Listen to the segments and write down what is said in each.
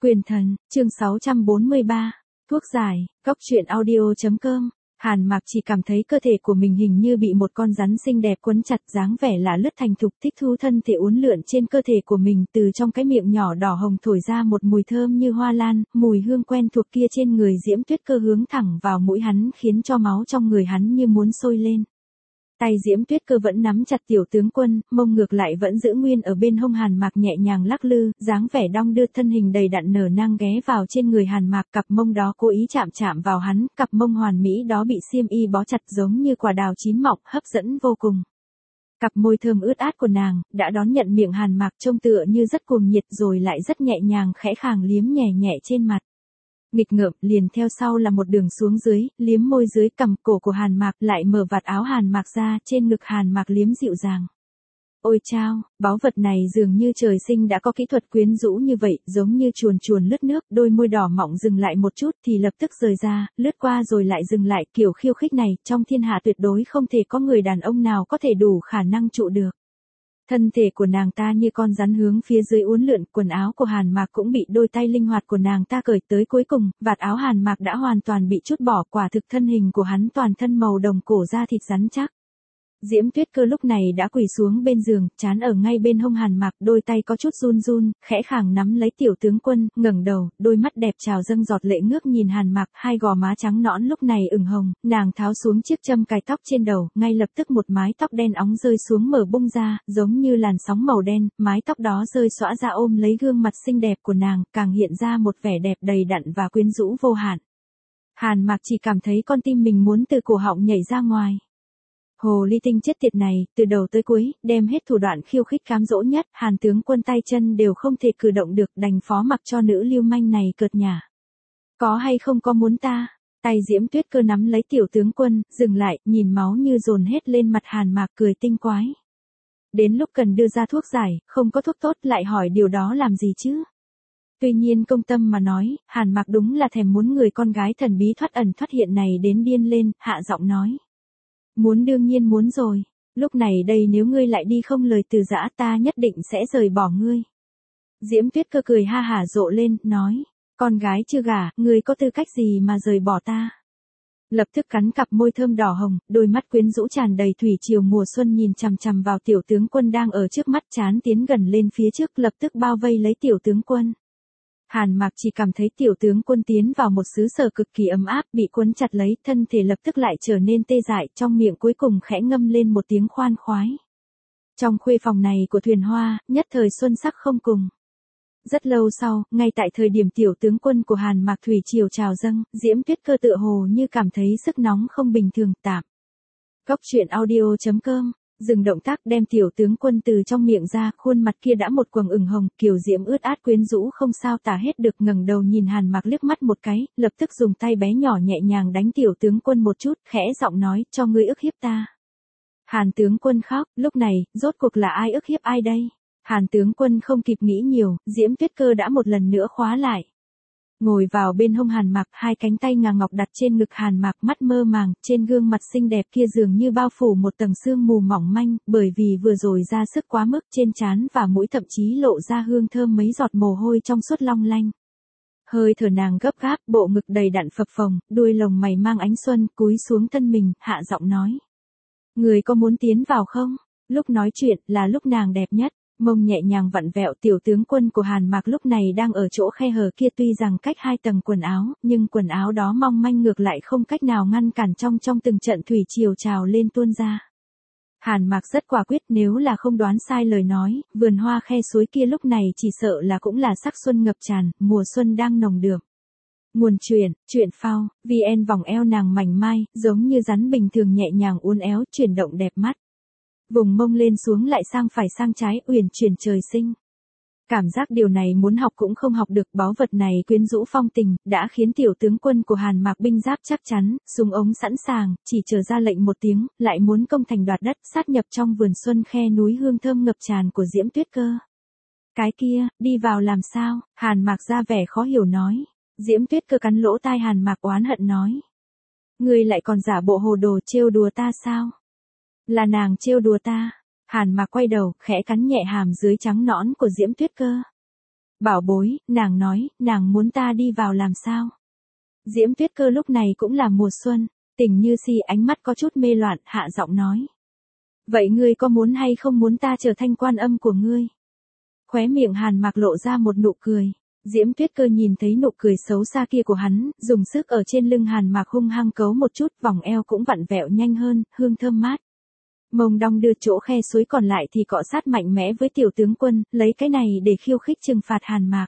Quyền thần, chương 643, thuốc giải, cóc truyện audio.com. Hàn Mạc chỉ cảm thấy cơ thể của mình hình như bị một con rắn xinh đẹp quấn chặt, dáng vẻ lạ lướt thành thục, thích thú thân thể uốn lượn trên cơ thể của mình, từ trong cái miệng nhỏ đỏ hồng thổi ra một mùi thơm như hoa lan, mùi hương quen thuộc kia trên người Diễm Tuyết Cơ hướng thẳng vào mũi hắn, khiến cho máu trong người hắn như muốn sôi lên. Tay Diễm Tuyết Cơ vẫn nắm chặt tiểu tướng quân, mông ngược lại vẫn giữ nguyên ở bên hông Hàn Mạc, nhẹ nhàng lắc lư, dáng vẻ đong đưa, thân hình đầy đặn nở nang ghé vào trên người Hàn Mạc, cặp mông đó cố ý chạm vào hắn, cặp mông hoàn mỹ đó bị xiêm y bó chặt giống như quả đào chín mọng, hấp dẫn vô cùng. Cặp môi thơm ướt át của nàng đã đón nhận miệng Hàn Mạc, trông tựa như rất cuồng nhiệt rồi lại rất nhẹ nhàng khẽ khàng liếm nhẹ nhẹ trên mặt. Nghịch ngợm, liền theo sau là một đường xuống dưới, liếm môi dưới cằm cổ của Hàn Mạc, lại mở vạt áo Hàn Mạc ra, trên ngực Hàn Mạc liếm dịu dàng. Ôi chao, báu vật này dường như trời sinh đã có kỹ thuật quyến rũ như vậy, giống như chuồn chuồn lướt nước, đôi môi đỏ mọng dừng lại một chút thì lập tức rời ra, lướt qua rồi lại dừng lại, kiểu khiêu khích này, trong thiên hạ tuyệt đối không thể có người đàn ông nào có thể đủ khả năng trụ được. Thân thể của nàng ta như con rắn hướng phía dưới uốn lượn, quần áo của Hàn Mạc cũng bị đôi tay linh hoạt của nàng ta cởi tới cuối cùng, vạt áo Hàn Mạc đã hoàn toàn bị trút bỏ, quả thực thân hình của hắn toàn thân màu đồng cổ, da thịt rắn chắc. Diễm Tuyết Cơ lúc này đã quỳ xuống bên giường, trán ở ngay bên hông Hàn Mạc, đôi tay có chút run run, khẽ khàng nắm lấy tiểu tướng quân, ngẩng đầu, đôi mắt đẹp trào dâng giọt lệ ngước nhìn Hàn Mạc, hai gò má trắng nõn lúc này ửng hồng, nàng tháo xuống chiếc châm cài tóc trên đầu, ngay lập tức một mái tóc đen óng rơi xuống mở bung ra, giống như làn sóng màu đen, mái tóc đó rơi xõa ra ôm lấy gương mặt xinh đẹp của nàng, càng hiện ra một vẻ đẹp đầy đặn và quyến rũ vô hạn. Hàn Mạc chỉ cảm thấy con tim mình muốn từ cổ họng nhảy ra ngoài. Hồ ly tinh chết tiệt này, từ đầu tới cuối, đem hết thủ đoạn khiêu khích cám dỗ nhất, Hàn tướng quân tay chân đều không thể cử động được, đành phó mặc cho nữ lưu manh này cợt nhả. Có hay không có muốn ta? Tay Diễm Tuyết Cơ nắm lấy tiểu tướng quân, dừng lại, nhìn máu như dồn hết lên mặt Hàn Mạc, cười tinh quái. Đến lúc cần đưa ra thuốc giải, không có thuốc tốt lại hỏi điều đó làm gì chứ? Tuy nhiên công tâm mà nói, Hàn Mạc đúng là thèm muốn người con gái thần bí thoát ẩn thoát hiện này đến điên lên, hạ giọng nói. Muốn, đương nhiên muốn rồi, lúc này đây nếu ngươi lại đi không lời từ giã, ta nhất định sẽ rời bỏ ngươi. Diễm Tuyết Cơ cười ha hả rộ lên, nói, con gái chưa gả, ngươi có tư cách gì mà rời bỏ ta? Lập tức cắn cặp môi thơm đỏ hồng, đôi mắt quyến rũ tràn đầy thủy triều mùa xuân nhìn chằm chằm vào tiểu tướng quân đang ở trước mắt, chán tiến gần lên phía trước, lập tức bao vây lấy tiểu tướng quân. Hàn Mạc chỉ cảm thấy tiểu tướng quân tiến vào một xứ sở cực kỳ ấm áp, bị quấn chặt lấy, thân thể lập tức lại trở nên tê dại, trong miệng cuối cùng khẽ ngâm lên một tiếng khoan khoái. Trong khuê phòng này của Thuyền Hoa, nhất thời xuân sắc không cùng. Rất lâu sau, ngay tại thời điểm tiểu tướng quân của Hàn Mạc thủy triều trào dâng, Diễm Tuyết Cơ tựa hồ như cảm thấy sức nóng không bình thường, tạm. Cóc truyện audio.com. Dừng động tác, đem tiểu tướng quân từ trong miệng ra, khuôn mặt kia đã một quầng ửng hồng, kiều diễm ướt át quyến rũ không sao tả hết được, ngẩng đầu nhìn Hàn Mạc liếc mắt một cái, lập tức dùng tay bé nhỏ nhẹ nhàng đánh tiểu tướng quân một chút, khẽ giọng nói, cho ngươi ức hiếp ta. Hàn tướng quân khóc, lúc này, rốt cuộc là ai ức hiếp ai đây? Hàn tướng quân không kịp nghĩ nhiều, Diễm Tuyết Cơ đã một lần nữa khóa lại. Ngồi vào bên hông Hàn Mạc, hai cánh tay ngà ngọc đặt trên ngực Hàn Mạc, mắt mơ màng, trên gương mặt xinh đẹp kia dường như bao phủ một tầng sương mù mỏng manh, bởi vì vừa rồi ra sức quá mức, trên trán và mũi thậm chí lộ ra hương thơm mấy giọt mồ hôi trong suốt long lanh. Hơi thở nàng gấp gáp, bộ ngực đầy đặn phập phồng, đuôi lồng mày mang ánh xuân, cúi xuống thân mình, hạ giọng nói. Người có muốn tiến vào không? Lúc nói chuyện, là lúc nàng đẹp nhất. Mông nhẹ nhàng vặn vẹo, tiểu tướng quân của Hàn Mạc lúc này đang ở chỗ khe hở kia, tuy rằng cách hai tầng quần áo, nhưng quần áo đó mong manh ngược lại không cách nào ngăn cản trong từng trận thủy triều trào lên tuôn ra. Hàn Mạc rất quả quyết, nếu là không đoán sai lời nói, vườn hoa khe suối kia lúc này chỉ sợ là cũng là sắc xuân ngập tràn, mùa xuân đang nồng đượm. Nguồn truyện phao, VN vòng eo nàng mảnh mai, giống như rắn bình thường nhẹ nhàng uốn éo, chuyển động đẹp mắt. Vùng mông lên xuống lại sang phải sang trái, uyển chuyển trời sinh. Cảm giác điều này muốn học cũng không học được, báu vật này quyến rũ phong tình, đã khiến tiểu tướng quân của Hàn Mạc binh giáp chắc chắn, súng ống sẵn sàng, chỉ chờ ra lệnh một tiếng, lại muốn công thành đoạt đất, sát nhập trong vườn xuân khe núi hương thơm ngập tràn của Diễm Tuyết Cơ. Cái kia, đi vào làm sao? Hàn Mạc ra vẻ khó hiểu nói. Diễm Tuyết Cơ cắn lỗ tai Hàn Mạc oán hận nói. Ngươi lại còn giả bộ hồ đồ trêu đùa ta sao? Là nàng trêu đùa ta. Hàn Mạc quay đầu, khẽ cắn nhẹ hàm dưới trắng nõn của Diễm Tuyết Cơ. Bảo bối, nàng nói, nàng muốn ta đi vào làm sao? Diễm Tuyết Cơ lúc này cũng là mùa xuân, Tình Như Si ánh mắt có chút mê loạn, hạ giọng nói. Vậy ngươi có muốn hay không muốn ta trở thành quan âm của ngươi? Khóe miệng Hàn Mạc lộ ra một nụ cười. Diễm Tuyết Cơ nhìn thấy nụ cười xấu xa kia của hắn, dùng sức ở trên lưng Hàn Mạc hung hăng cấu một chút, vòng eo cũng vặn vẹo nhanh hơn, hương thơm mát. Mông đong đưa chỗ khe suối còn lại thì cọ sát mạnh mẽ với tiểu tướng quân, lấy cái này để khiêu khích trừng phạt Hàn Mạc.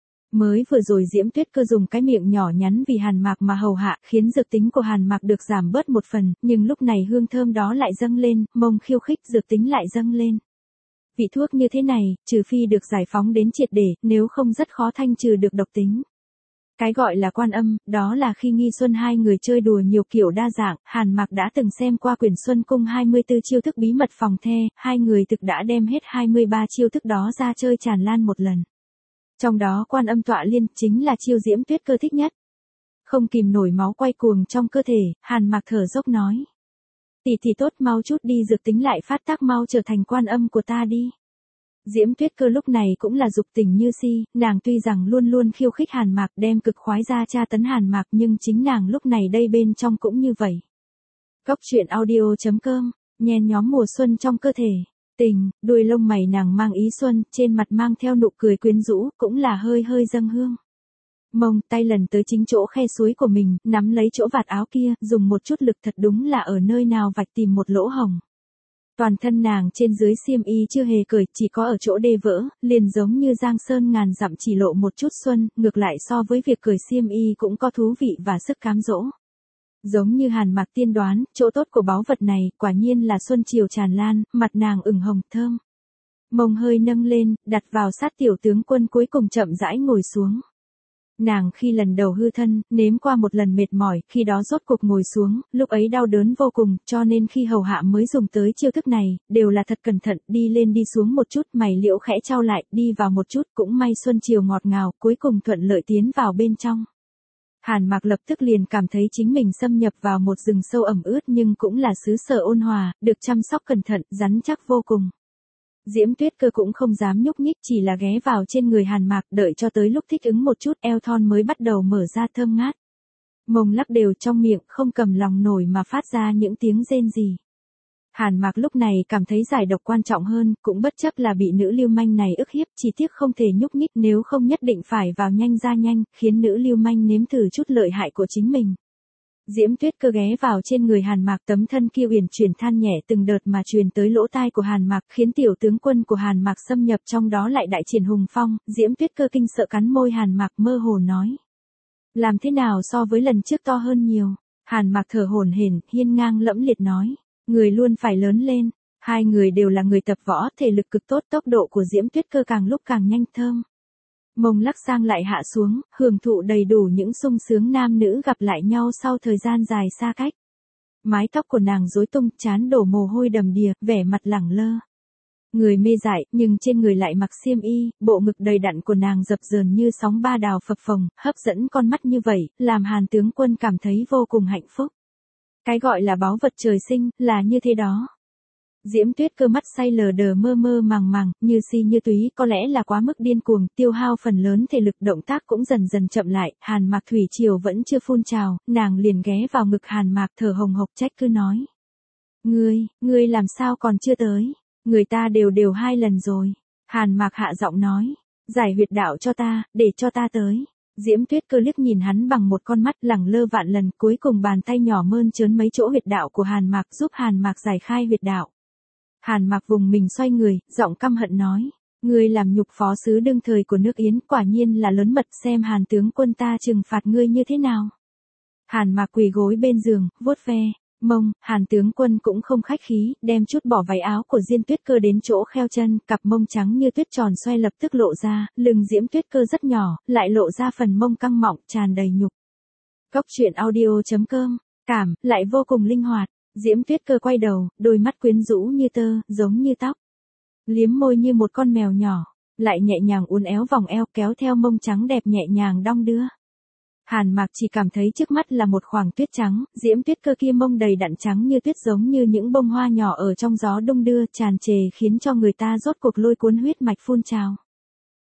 Mới vừa rồi Diễm Tuyết Cơ dùng cái miệng nhỏ nhắn vì Hàn Mạc mà hầu hạ, khiến dược tính của Hàn Mạc được giảm bớt một phần, nhưng lúc này hương thơm đó lại dâng lên, mông khiêu khích dược tính lại dâng lên. Vị thuốc như thế này, trừ phi được giải phóng đến triệt để, nếu không rất khó thanh trừ được độc tính. Cái gọi là quan âm, đó là khi Nghi Xuân hai người chơi đùa nhiều kiểu đa dạng, Hàn Mạc đã từng xem qua quyển Xuân Cung 24 chiêu thức bí mật phòng the, hai người thực đã đem hết 23 chiêu thức đó ra chơi tràn lan một lần. Trong đó quan âm tọa liên chính là chiêu Diễm Tuyết Cơ thích nhất. Không kìm nổi máu quay cuồng trong cơ thể, Hàn Mạc thở dốc nói. Tỷ thì tốt, mau chút đi, dược tính lại phát tác, mau trở thành quan âm của ta đi. Diễm Tuyết Cơ lúc này cũng là dục Tình Như Si, nàng tuy rằng luôn luôn khiêu khích Hàn Mạc đem cực khoái ra tra tấn Hàn Mạc nhưng chính nàng lúc này đây bên trong cũng như vậy. Cốc truyện audio.com, nhen nhóm mùa xuân trong cơ thể. Tình, đuôi lông mày nàng mang ý xuân, trên mặt mang theo nụ cười quyến rũ, cũng là hơi hơi dâng hương. Mông tay lần tới chính chỗ khe suối của mình, nắm lấy chỗ vạt áo kia, dùng một chút lực thật đúng là ở nơi nào vạch tìm một lỗ hổng. Toàn thân nàng trên dưới xiêm y chưa hề cởi, chỉ có ở chỗ đê vỡ, liền giống như giang sơn ngàn dặm chỉ lộ một chút xuân, ngược lại so với việc cởi xiêm y cũng có thú vị và sức cám dỗ. Giống như Hàn Mạc tiên đoán, chỗ tốt của báu vật này, quả nhiên là xuân chiều tràn lan, mặt nàng ửng hồng thơm. Mông hơi nâng lên, đặt vào sát tiểu tướng quân cuối cùng chậm rãi ngồi xuống. Nàng khi lần đầu hư thân, nếm qua một lần mệt mỏi, khi đó rốt cuộc ngồi xuống, lúc ấy đau đớn vô cùng, cho nên khi hầu hạ mới dùng tới chiêu thức này, đều là thật cẩn thận, đi lên đi xuống một chút, mày liễu khẽ trao lại, đi vào một chút, cũng may xuân chiều ngọt ngào, cuối cùng thuận lợi tiến vào bên trong. Hàn Mạc lập tức liền cảm thấy chính mình xâm nhập vào một rừng sâu ẩm ướt nhưng cũng là xứ sở ôn hòa, được chăm sóc cẩn thận, rắn chắc vô cùng. Diễm Tuyết Cơ cũng không dám nhúc nhích, chỉ là ghé vào trên người Hàn Mạc, đợi cho tới lúc thích ứng một chút, eo thon mới bắt đầu mở ra thơm ngát. Mông lắc đều trong miệng, không cầm lòng nổi mà phát ra những tiếng rên rỉ. Hàn Mạc lúc này cảm thấy giải độc quan trọng hơn, cũng bất chấp là bị nữ lưu manh này ức hiếp, chỉ tiếc không thể nhúc nhích, nếu không nhất định phải vào nhanh ra nhanh, khiến nữ lưu manh nếm thử chút lợi hại của chính mình. Diễm Tuyết Cơ ghé vào trên người Hàn Mạc, tấm thân kia uyển chuyển than nhẹ từng đợt mà truyền tới lỗ tai của Hàn Mạc, khiến tiểu tướng quân của Hàn Mạc xâm nhập trong đó lại đại triển hùng phong. Diễm Tuyết Cơ kinh sợ cắn môi Hàn Mạc, mơ hồ nói: làm thế nào so với lần trước to hơn nhiều? Hàn Mạc thở hổn hển, hiên ngang lẫm liệt nói: người luôn phải lớn lên. Hai người đều là người tập võ, thể lực cực tốt, tốc độ của Diễm Tuyết Cơ càng lúc càng nhanh thơm. Mông lắc sang lại hạ xuống, hưởng thụ đầy đủ những sung sướng nam nữ gặp lại nhau sau thời gian dài xa cách. Mái tóc của nàng rối tung, trán đổ mồ hôi đầm đìa, vẻ mặt lẳng lơ. Người mê dại, nhưng trên người lại mặc xiêm y, bộ ngực đầy đặn của nàng dập dờn như sóng ba đào phập phồng, hấp dẫn con mắt như vậy, làm Hàn tướng quân cảm thấy vô cùng hạnh phúc. Cái gọi là báu vật trời sinh, là như thế đó. Diễm Tuyết Cơ mắt say lờ đờ mơ mơ màng màng, như si như túy, có lẽ là quá mức điên cuồng, tiêu hao phần lớn thể lực, động tác cũng dần dần chậm lại. Hàn Mạc thủy triều vẫn chưa phun trào, nàng liền ghé vào ngực Hàn Mạc thở hồng hộc trách cứ nói: Ngươi làm sao còn chưa tới? Người ta đều 2 lần rồi. Hàn Mạc hạ giọng nói: giải huyệt đạo cho ta, để cho ta tới. Diễm Tuyết Cơ liếc nhìn hắn bằng một con mắt lẳng lơ vạn lần, cuối cùng bàn tay nhỏ mơn trớn mấy chỗ huyệt đạo của Hàn Mạc, giúp Hàn Mạc giải khai huyệt đạo. Hàn Mạc vùng mình xoay người, giọng căm hận nói: ngươi làm nhục phó sứ đương thời của nước Yến, quả nhiên là lớn mật, xem Hàn tướng quân ta trừng phạt ngươi như thế nào. Hàn Mạc quỳ gối bên giường, vuốt ve mông, Hàn tướng quân cũng không khách khí, đem chút bỏ váy áo của Diễm Tuyết Cơ đến chỗ kheo chân, cặp mông trắng như tuyết tròn xoay lập tức lộ ra, lưng Diễm Tuyết Cơ rất nhỏ, lại lộ ra phần mông căng mọng, tràn đầy nhục. Cốc truyện audio.com, cảm, lại vô cùng linh hoạt. Diễm Tuyết Cơ quay đầu, đôi mắt quyến rũ như tơ, giống như tóc. Liếm môi như một con mèo nhỏ, lại nhẹ nhàng uốn éo vòng eo, kéo theo mông trắng đẹp nhẹ nhàng đong đưa. Hàn Mạc chỉ cảm thấy trước mắt là một khoảng tuyết trắng, Diễm Tuyết Cơ kia mông đầy đặn trắng như tuyết, giống như những bông hoa nhỏ ở trong gió đung đưa, tràn trề khiến cho người ta rốt cuộc lôi cuốn huyết mạch phun trào.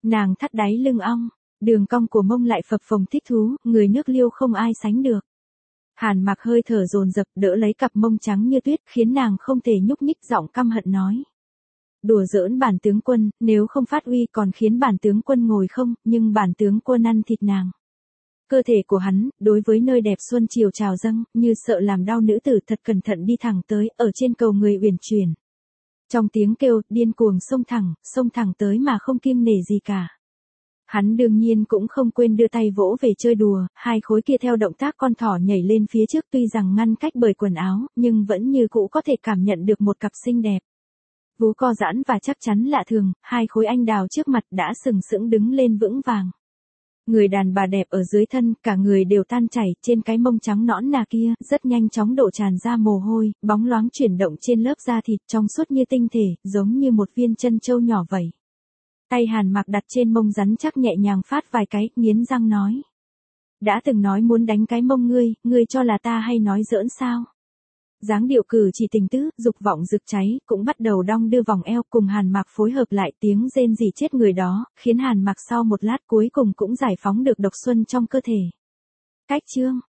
Nàng thắt đáy lưng ong, đường cong của mông lại phập phồng thích thú, người nước Liêu không ai sánh được. Hàn Mặc hơi thở dồn dập đỡ lấy cặp mông trắng như tuyết khiến nàng không thể nhúc nhích, giọng căm hận nói. Đùa giỡn bản tướng quân, nếu không phát uy còn khiến bản tướng quân ngồi không, nhưng bản tướng quân ăn thịt nàng. Cơ thể của hắn, đối với nơi đẹp xuân chiều trào dâng, như sợ làm đau nữ tử, thật cẩn thận đi thẳng tới, ở trên cầu người uyển chuyển. Trong tiếng kêu, điên cuồng xông thẳng tới mà không kiêng nể gì cả. Hắn đương nhiên cũng không quên đưa tay vỗ về chơi đùa, hai khối kia theo động tác con thỏ nhảy lên phía trước, tuy rằng ngăn cách bởi quần áo, nhưng vẫn như cũ có thể cảm nhận được một cặp xinh đẹp. Vú co giãn và chắc chắn lạ thường, hai khối anh đào trước mặt đã sừng sững đứng lên vững vàng. Người đàn bà đẹp ở dưới thân, cả người đều tan chảy, trên cái mông trắng nõn nà kia, rất nhanh chóng đổ tràn ra mồ hôi, bóng loáng chuyển động trên lớp da thịt trong suốt như tinh thể, giống như một viên chân châu nhỏ vậy. Tay Hàn Mặc đặt trên mông rắn chắc nhẹ nhàng phát vài cái, nghiến răng nói. Đã từng nói muốn đánh cái mông ngươi cho là ta hay nói giỡn sao? Dáng điệu cử chỉ tình tứ, dục vọng rực cháy, cũng bắt đầu đong đưa vòng eo cùng Hàn Mặc phối hợp lại, tiếng rên rỉ chết người đó, khiến Hàn Mặc sau một lát cuối cùng cũng giải phóng được độc xuân trong cơ thể. Cách chương